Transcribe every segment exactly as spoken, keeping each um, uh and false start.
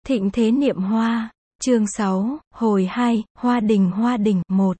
Thịnh thế niệm hoa, chương sáu, hồi hai, Hoa đình Hoa đình, một.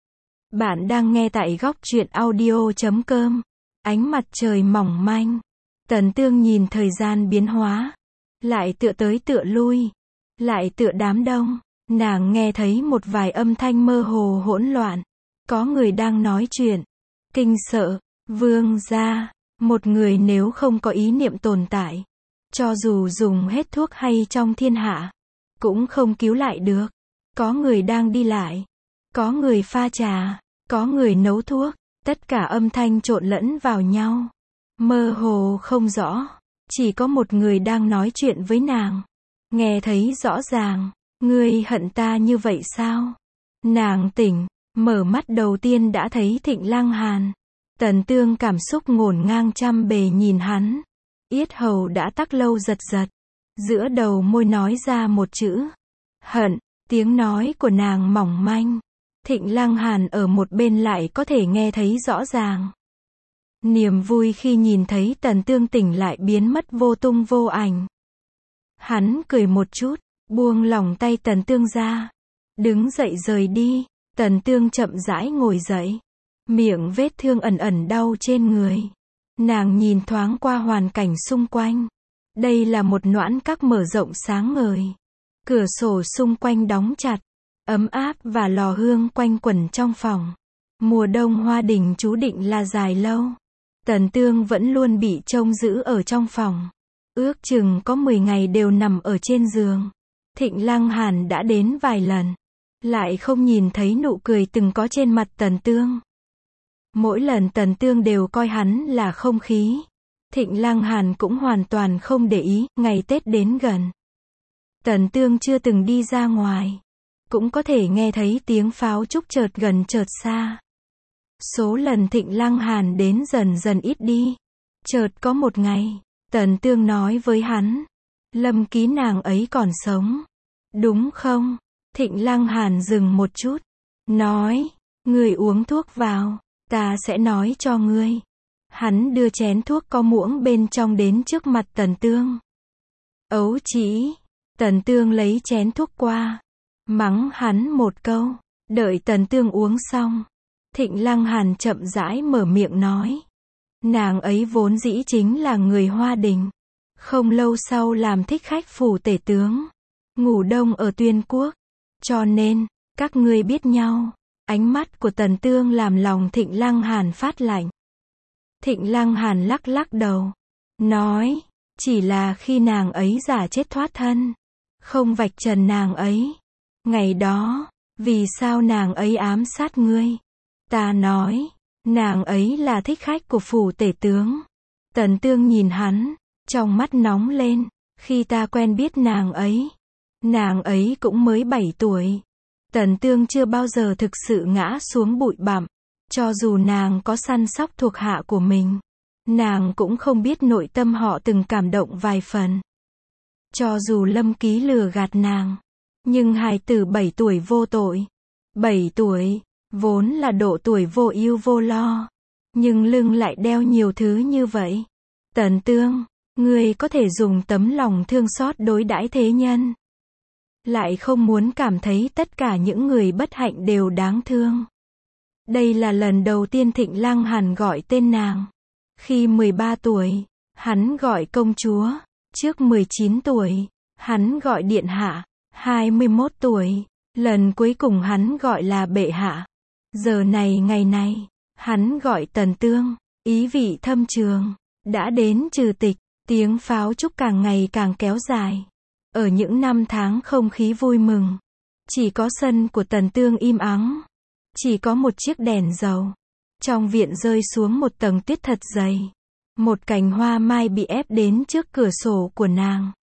Bạn đang nghe tại góc truyện audio chấm com. Ánh mặt trời mỏng manh. Tần Tương nhìn thời gian biến hóa. Lại tựa tới tựa lui. Lại tựa đám đông. Nàng nghe thấy một vài âm thanh mơ hồ hỗn loạn. Có người đang nói chuyện. Kinh sợ, vương gia, một người nếu không có ý niệm tồn tại. Cho dù dùng hết thuốc hay trong thiên hạ, cũng không cứu lại được. Có người đang đi lại. Có người pha trà. Có người nấu thuốc. Tất cả âm thanh trộn lẫn vào nhau. Mơ hồ không rõ. Chỉ có một người đang nói chuyện với nàng. Nghe thấy rõ ràng. Ngươi hận ta như vậy sao? Nàng tỉnh. Mở mắt đầu tiên đã thấy Thịnh Lăng Hàn. Tần Tương cảm xúc ngổn ngang trăm bề nhìn hắn. Yết hầu đã tắc lâu giật giật. Giữa đầu môi nói ra một chữ. Hận. Tiếng nói của nàng mỏng manh. Thịnh Lăng Hàn ở một bên lại có thể nghe thấy rõ ràng. Niềm vui khi nhìn thấy Tần Tương tỉnh lại biến mất vô tung vô ảnh. Hắn cười một chút, buông lỏng tay Tần Tương ra. Đứng dậy rời đi. Tần Tương chậm rãi ngồi dậy. Miệng vết thương ẩn ẩn đau trên người. Nàng nhìn thoáng qua hoàn cảnh xung quanh. Đây là một noãn các mở rộng sáng ngời. Cửa sổ xung quanh đóng chặt. Ấm áp và lò hương quanh quẩn trong phòng. Mùa đông Hoa đình chú định là dài lâu. Tần Tương vẫn luôn bị trông giữ ở trong phòng. Ước chừng có mười ngày đều nằm ở trên giường. Thịnh Lăng Hàn đã đến vài lần. Lại không nhìn thấy nụ cười từng có trên mặt Tần Tương. Mỗi lần Tần Tương đều coi hắn là không khí. Thịnh Lăng Hàn cũng hoàn toàn không để ý. Ngày Tết đến gần. Tần Tương chưa từng đi ra ngoài. Cũng có thể nghe thấy tiếng pháo trúc chợt gần chợt xa. Số lần Thịnh Lăng Hàn đến dần dần ít đi. Chợt có một ngày, Tần Tương nói với hắn. Lâm Ký nàng ấy còn sống. Đúng không? Thịnh Lăng Hàn dừng một chút. Nói, người uống thuốc vào. Ta sẽ nói cho ngươi. Hắn đưa chén thuốc có muỗng bên trong đến trước mặt Tần Tương. Ấu chỉ. Tần Tương lấy chén thuốc qua. Mắng hắn một câu. Đợi Tần Tương uống xong. Thịnh Lăng Hàn chậm rãi mở miệng nói. Nàng ấy vốn dĩ chính là người Hoa đình. Không lâu sau làm thích khách phủ tể tướng. Ngủ đông ở Tuyên Quốc. Cho nên, các ngươi biết nhau. Ánh mắt của Tần Tương làm lòng Thịnh Lăng Hàn phát lạnh. Thịnh Lăng Hàn lắc lắc đầu. Nói, chỉ là khi nàng ấy giả chết thoát thân. Không vạch trần nàng ấy. Ngày đó, vì sao nàng ấy ám sát ngươi? Ta nói, nàng ấy là thích khách của phủ tể tướng. Tần Tương nhìn hắn, trong mắt nóng lên. Khi ta quen biết nàng ấy, nàng ấy cũng mới bảy tuổi. Tần Tương chưa bao giờ thực sự ngã xuống bụi bặm. Cho dù nàng có săn sóc thuộc hạ của mình, nàng cũng không biết nội tâm họ từng cảm động vài phần. Cho dù Lâm Ký lừa gạt nàng, nhưng hài tử bảy tuổi vô tội. bảy tuổi, vốn là độ tuổi vô ưu vô lo. Nhưng lưng lại đeo nhiều thứ như vậy. Tần Tương, ngươi có thể dùng tấm lòng thương xót đối đãi thế nhân. Lại không muốn cảm thấy tất cả những người bất hạnh đều đáng thương. Đây là lần đầu tiên Thịnh Lăng Hàn gọi tên nàng. Khi mười ba tuổi, hắn gọi công chúa. Trước mười chín tuổi, hắn gọi điện hạ. hai mươi mốt tuổi, lần cuối cùng hắn gọi là bệ hạ. Giờ này ngày này, hắn gọi Tần Tương. Ý vị thâm trường. Đã đến trừ tịch, tiếng pháo trúc càng ngày càng kéo dài. Ở những năm tháng không khí vui mừng, chỉ có sân của Tần Tương im ắng. Chỉ có một chiếc đèn dầu. Trong viện rơi xuống một tầng tuyết thật dày. Một cành hoa mai bị ép đến trước cửa sổ của nàng.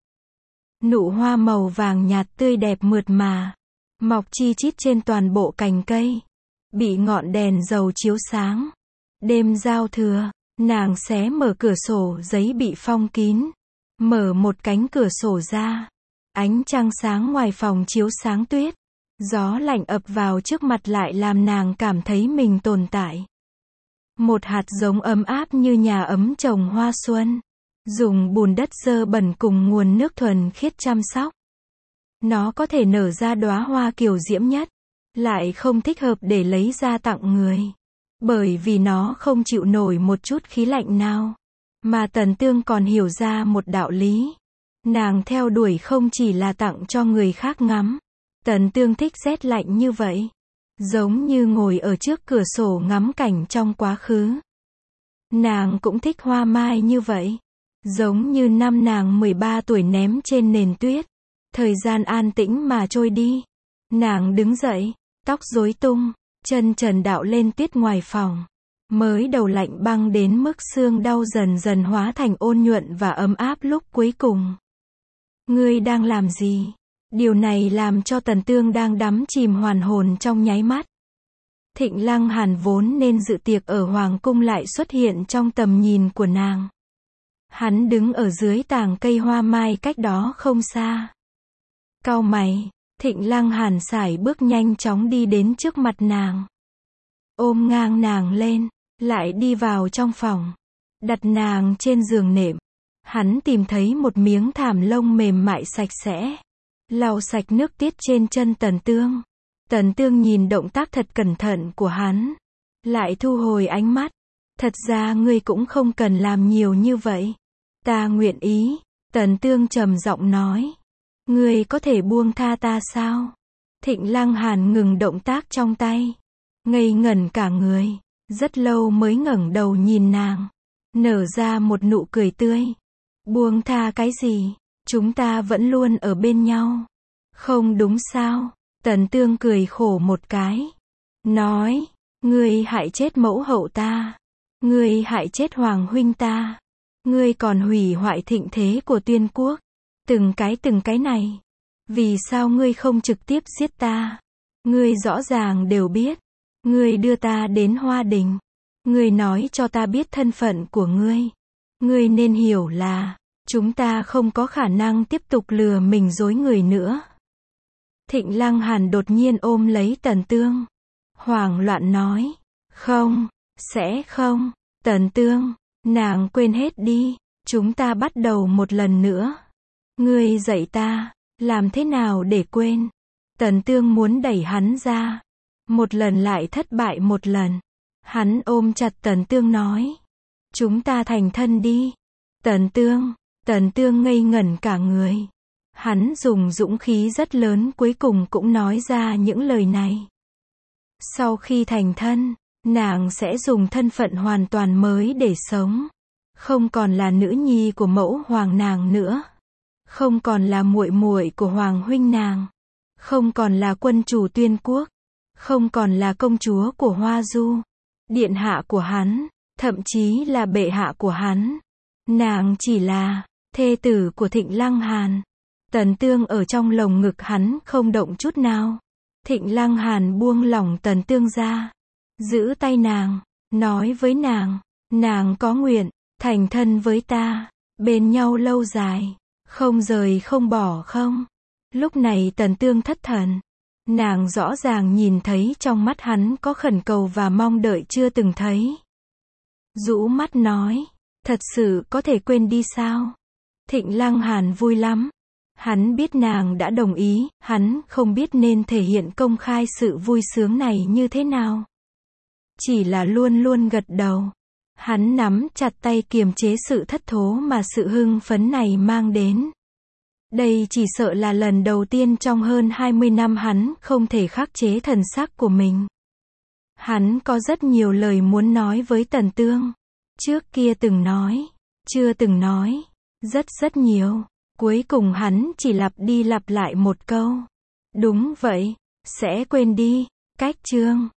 Nụ hoa màu vàng nhạt tươi đẹp mượt mà. Mọc chi chít trên toàn bộ cành cây. Bị ngọn đèn dầu chiếu sáng. Đêm giao thừa, nàng xé mở cửa sổ giấy bị phong kín. Mở một cánh cửa sổ ra. Ánh trăng sáng ngoài phòng chiếu sáng tuyết. Gió lạnh ập vào trước mặt lại làm nàng cảm thấy mình tồn tại. Một hạt giống ấm áp như nhà ấm trồng hoa xuân. Dùng bùn đất dơ bẩn cùng nguồn nước thuần khiết chăm sóc. Nó có thể nở ra đóa hoa kiều diễm nhất, lại không thích hợp để lấy ra tặng người. Bởi vì nó không chịu nổi một chút khí lạnh nào. Mà Tần Tương còn hiểu ra một đạo lý. Nàng theo đuổi không chỉ là tặng cho người khác ngắm. Tần Tương thích rét lạnh như vậy. Giống như ngồi ở trước cửa sổ ngắm cảnh trong quá khứ. Nàng cũng thích hoa mai như vậy. Giống như năm nàng mười ba tuổi ném trên nền tuyết. Thời gian an tĩnh mà trôi đi. Nàng đứng dậy, tóc rối tung, chân trần đạo lên tuyết ngoài phòng. Mới đầu lạnh băng đến mức xương đau dần dần hóa thành ôn nhuận và ấm áp lúc cuối cùng. Ngươi đang làm gì? Điều này làm cho Tần Tương đang đắm chìm hoàn hồn trong nháy mắt. Thịnh Lăng Hàn vốn nên dự tiệc ở Hoàng cung lại xuất hiện trong tầm nhìn của nàng. Hắn đứng ở dưới tàng cây hoa mai cách đó không xa. Cau mày, Thịnh Lăng Hàn sải bước nhanh chóng đi đến trước mặt nàng. Ôm ngang nàng lên, lại đi vào trong phòng. Đặt nàng trên giường nệm. Hắn tìm thấy một miếng thảm lông mềm mại sạch sẽ. Lau sạch nước tiết trên chân Tần Tương. Tần Tương nhìn động tác thật cẩn thận của hắn. Lại thu hồi ánh mắt. Thật ra ngươi cũng không cần làm nhiều như vậy. Ta nguyện ý. Tần Tương trầm giọng nói. Ngươi có thể buông tha ta sao? Thịnh Lăng Hàn ngừng động tác trong tay. Ngây ngẩn cả người. Rất lâu mới ngẩng đầu nhìn nàng. Nở ra một nụ cười tươi. Buông tha cái gì? Chúng ta vẫn luôn ở bên nhau. Không đúng sao? Tần Tương cười khổ một cái. Nói, ngươi hại chết mẫu hậu ta. Ngươi hại chết hoàng huynh ta. Ngươi còn hủy hoại thịnh thế của Tuyên quốc. Từng cái từng cái này. Vì sao ngươi không trực tiếp giết ta? Ngươi rõ ràng đều biết. Ngươi đưa ta đến Hoa Đình. Ngươi nói cho ta biết thân phận của ngươi. Ngươi nên hiểu là, chúng ta không có khả năng tiếp tục lừa mình dối người nữa. Thịnh Lăng Hàn đột nhiên ôm lấy Tần Tương. Hoảng loạn nói. Không, sẽ không. Tần Tương, nàng quên hết đi. Chúng ta bắt đầu một lần nữa. Ngươi dạy ta, làm thế nào để quên? Tần Tương muốn đẩy hắn ra. Một lần lại thất bại một lần. Hắn ôm chặt Tần Tương nói. Chúng ta thành thân đi. Tần Tương, Tần Tương ngây ngẩn cả người. Hắn dùng dũng khí rất lớn cuối cùng cũng nói ra những lời này. Sau khi thành thân, nàng sẽ dùng thân phận hoàn toàn mới để sống. Không còn là nữ nhi của mẫu hoàng nàng nữa. Không còn là muội muội của hoàng huynh nàng. Không còn là quân chủ Tuyên quốc. Không còn là công chúa của Hoa Du. Điện hạ của hắn. Thậm chí là bệ hạ của hắn. Nàng chỉ là thê tử của Thịnh Lăng Hàn. Tần Tương ở trong lồng ngực hắn không động chút nào. Thịnh Lăng Hàn buông lỏng Tần Tương ra. Giữ tay nàng. Nói với nàng. Nàng có nguyện. Thành thân với ta. Bên nhau lâu dài. Không rời không bỏ không? Lúc này Tần Tương thất thần. Nàng rõ ràng nhìn thấy trong mắt hắn có khẩn cầu và mong đợi chưa từng thấy. Rũ mắt nói. Thật sự có thể quên đi sao? Thịnh Lăng Hàn vui lắm. Hắn biết nàng đã đồng ý, hắn không biết nên thể hiện công khai sự vui sướng này như thế nào. Chỉ là luôn luôn gật đầu. Hắn nắm chặt tay kiềm chế sự thất thố mà sự hưng phấn này mang đến. Đây chỉ sợ là lần đầu tiên trong hơn hai mươi năm hắn không thể khắc chế thần sắc của mình. Hắn có rất nhiều lời muốn nói với Tần Tương. Trước kia từng nói, chưa từng nói, rất rất nhiều. Cuối cùng hắn chỉ lặp đi lặp lại một câu. Đúng vậy, sẽ quên đi. Cách chương